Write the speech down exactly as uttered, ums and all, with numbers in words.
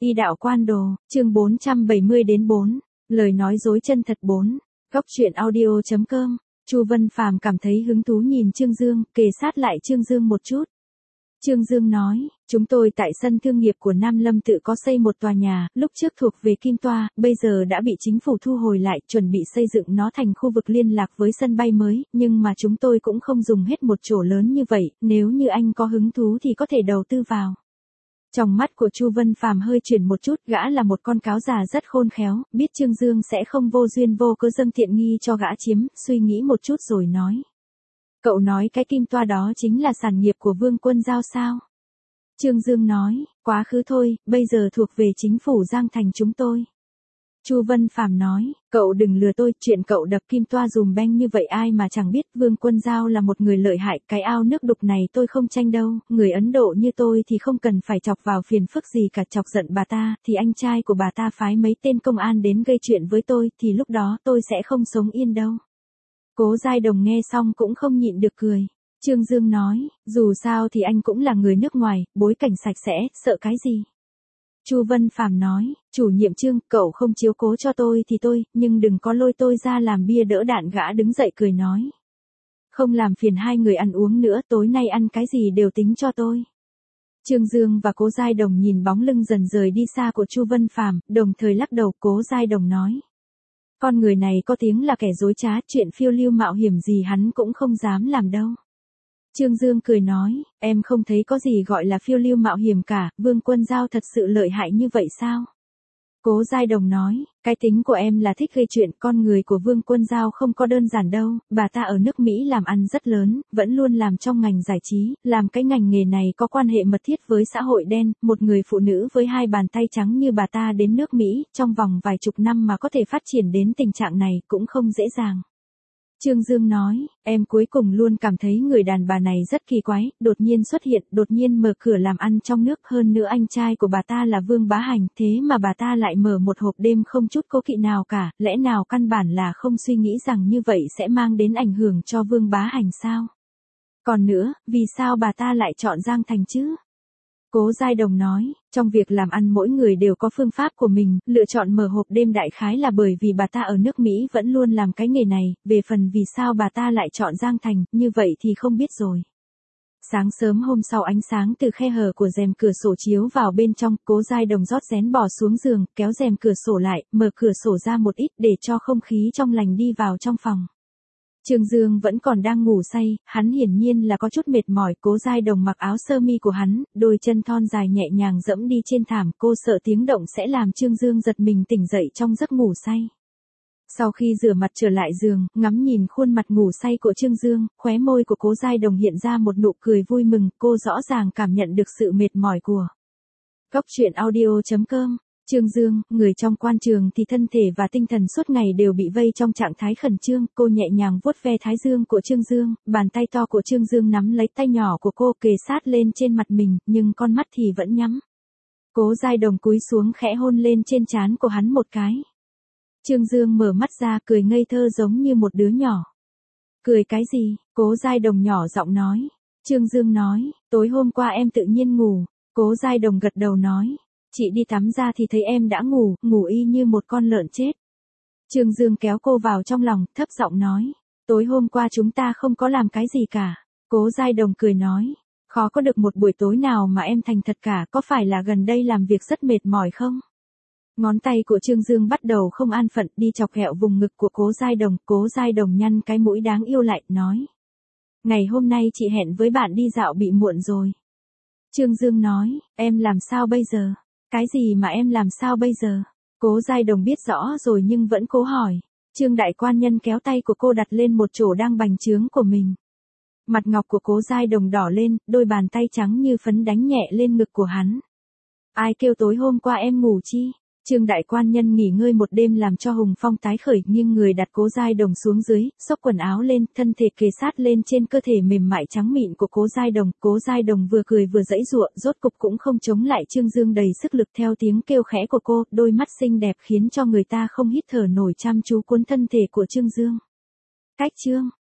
Y đạo quan đồ, chương bốn trăm bảy mươi đến bốn. Lời nói dối chân thật bốn. Góc truyện audio chấm com. Chu Vân Phàm cảm thấy hứng thú nhìn Trương Dương, kề sát lại Trương Dương một chút. Trương Dương nói, chúng tôi tại sân thương nghiệp của Nam Lâm tự có xây một tòa nhà, lúc trước thuộc về Kim Toa, bây giờ đã bị chính phủ thu hồi lại, chuẩn bị xây dựng nó thành khu vực liên lạc với sân bay mới, nhưng mà chúng tôi cũng không dùng hết một chỗ lớn như vậy, nếu như anh có hứng thú thì có thể đầu tư vào. Trong mắt của Chu Vân Phàm hơi chuyển một chút, gã là một con cáo già rất khôn khéo, biết Trương Dương sẽ không vô duyên vô cớ dâng tiện nghi cho gã chiếm, suy nghĩ một chút rồi nói. Cậu nói cái Kim Toa đó chính là sản nghiệp của Vương Quân Giao sao? Trương Dương nói, quá khứ thôi, bây giờ thuộc về chính phủ Giang Thành chúng tôi. Chu Vân Phàm nói, cậu đừng lừa tôi, chuyện cậu đập Kim Toa dùm beng như vậy ai mà chẳng biết. Vương Quân Giao là một người lợi hại, cái ao nước đục này tôi không tranh đâu, người Ấn Độ như tôi thì không cần phải chọc vào phiền phức gì cả. Chọc giận bà ta, thì anh trai của bà ta phái mấy tên công an đến gây chuyện với tôi, thì lúc đó tôi sẽ không sống yên đâu. Cố Giai Đồng nghe xong cũng không nhịn được cười. Trương Dương nói, dù sao thì anh cũng là người nước ngoài, bối cảnh sạch sẽ, sợ cái gì? Chu Vân Phàm nói, chủ nhiệm Trương, cậu không chiếu cố cho tôi thì tôi, nhưng đừng có lôi tôi ra làm bia đỡ đạn. Gã đứng dậy cười nói. Không làm phiền hai người ăn uống nữa, tối nay ăn cái gì đều tính cho tôi. Trương Dương và Cố Giai Đồng nhìn bóng lưng dần rời đi xa của Chu Vân Phàm, đồng thời lắc đầu. Cố Giai Đồng nói. Con người này có tiếng là kẻ dối trá, chuyện phiêu lưu mạo hiểm gì hắn cũng không dám làm đâu. Trương Dương cười nói, em không thấy có gì gọi là phiêu lưu mạo hiểm cả, Vương Quân Giao thật sự lợi hại như vậy sao? Cố Giai Đồng nói, cái tính của em là thích gây chuyện, con người của Vương Quân Giao không có đơn giản đâu, bà ta ở nước Mỹ làm ăn rất lớn, vẫn luôn làm trong ngành giải trí, làm cái ngành nghề này có quan hệ mật thiết với xã hội đen, một người phụ nữ với hai bàn tay trắng như bà ta đến nước Mỹ, trong vòng vài chục năm mà có thể phát triển đến tình trạng này cũng không dễ dàng. Trương Dương nói, em cuối cùng luôn cảm thấy người đàn bà này rất kỳ quái, đột nhiên xuất hiện, đột nhiên mở cửa làm ăn trong nước, hơn nữa anh trai của bà ta là Vương Bá Hành, thế mà bà ta lại mở một hộp đêm không chút cố kỵ nào cả, lẽ nào căn bản là không suy nghĩ rằng như vậy sẽ mang đến ảnh hưởng cho Vương Bá Hành sao? Còn nữa, vì sao bà ta lại chọn Giang Thành chứ? Cố Giai Đồng nói, trong việc làm ăn mỗi người đều có phương pháp của mình, lựa chọn mở hộp đêm đại khái là bởi vì bà ta ở nước Mỹ vẫn luôn làm cái nghề này, về phần vì sao bà ta lại chọn Giang Thành, như vậy thì không biết rồi. Sáng sớm hôm sau ánh sáng từ khe hở của rèm cửa sổ chiếu vào bên trong, Cố Giai Đồng rót rén bò xuống giường, kéo rèm cửa sổ lại, mở cửa sổ ra một ít để cho không khí trong lành đi vào trong phòng. Trương Dương vẫn còn đang ngủ say, hắn hiển nhiên là có chút mệt mỏi. Cố Giai Đồng mặc áo sơ mi của hắn, đôi chân thon dài nhẹ nhàng dẫm đi trên thảm, cô sợ tiếng động sẽ làm Trương Dương giật mình tỉnh dậy trong giấc ngủ say. Sau khi rửa mặt trở lại giường, ngắm nhìn khuôn mặt ngủ say của Trương Dương, khóe môi của Cố Giai Đồng hiện ra một nụ cười vui mừng, cô rõ ràng cảm nhận được sự mệt mỏi của. Góc truyện audio chấm com. Trương Dương, người trong quan trường thì thân thể và tinh thần suốt ngày đều bị vây trong trạng thái khẩn trương, cô nhẹ nhàng vuốt ve thái dương của Trương Dương, bàn tay to của Trương Dương nắm lấy tay nhỏ của cô kề sát lên trên mặt mình, nhưng con mắt thì vẫn nhắm. Cố Giai Đồng cúi xuống khẽ hôn lên trên trán của hắn một cái. Trương Dương mở mắt ra cười ngây thơ giống như một đứa nhỏ. Cười cái gì? Cố Giai Đồng nhỏ giọng nói. Trương Dương nói, tối hôm qua em tự nhiên ngủ. Cố Giai Đồng gật đầu nói. Chị đi tắm ra thì thấy em đã ngủ, ngủ y như một con lợn chết. Trương Dương kéo cô vào trong lòng, thấp giọng nói. Tối hôm qua chúng ta không có làm cái gì cả. Cố Giai Đồng cười nói. Khó có được một buổi tối nào mà em thành thật cả, có phải là gần đây làm việc rất mệt mỏi không? Ngón tay của Trương Dương bắt đầu không an phận đi chọc ghẹo vùng ngực của Cố Giai Đồng. Cố Giai Đồng nhăn cái mũi đáng yêu lại, nói. Ngày hôm nay chị hẹn với bạn đi dạo bị muộn rồi. Trương Dương nói, em làm sao bây giờ? Cái gì mà em làm sao bây giờ? Cố Giai Đồng biết rõ rồi nhưng vẫn cố hỏi. Trương đại quan nhân kéo tay của cô đặt lên một chỗ đang bành trướng của mình. Mặt ngọc của Cố Giai Đồng đỏ lên, đôi bàn tay trắng như phấn đánh nhẹ lên ngực của hắn. Ai kêu tối hôm qua em ngủ chi? Trương đại quan nhân nghỉ ngơi một đêm làm cho hùng phong tái khởi, nhưng người đặt Cố Giai Đồng xuống dưới, xốc quần áo lên, thân thể kề sát lên trên cơ thể mềm mại trắng mịn của Cố Giai Đồng. Cố Giai Đồng vừa cười vừa giãy giụa, rốt cục cũng không chống lại Trương Dương đầy sức lực. Theo tiếng kêu khẽ của cô, đôi mắt xinh đẹp khiến cho người ta không hít thở nổi chăm chú cuốn thân thể của Trương Dương. Cách chương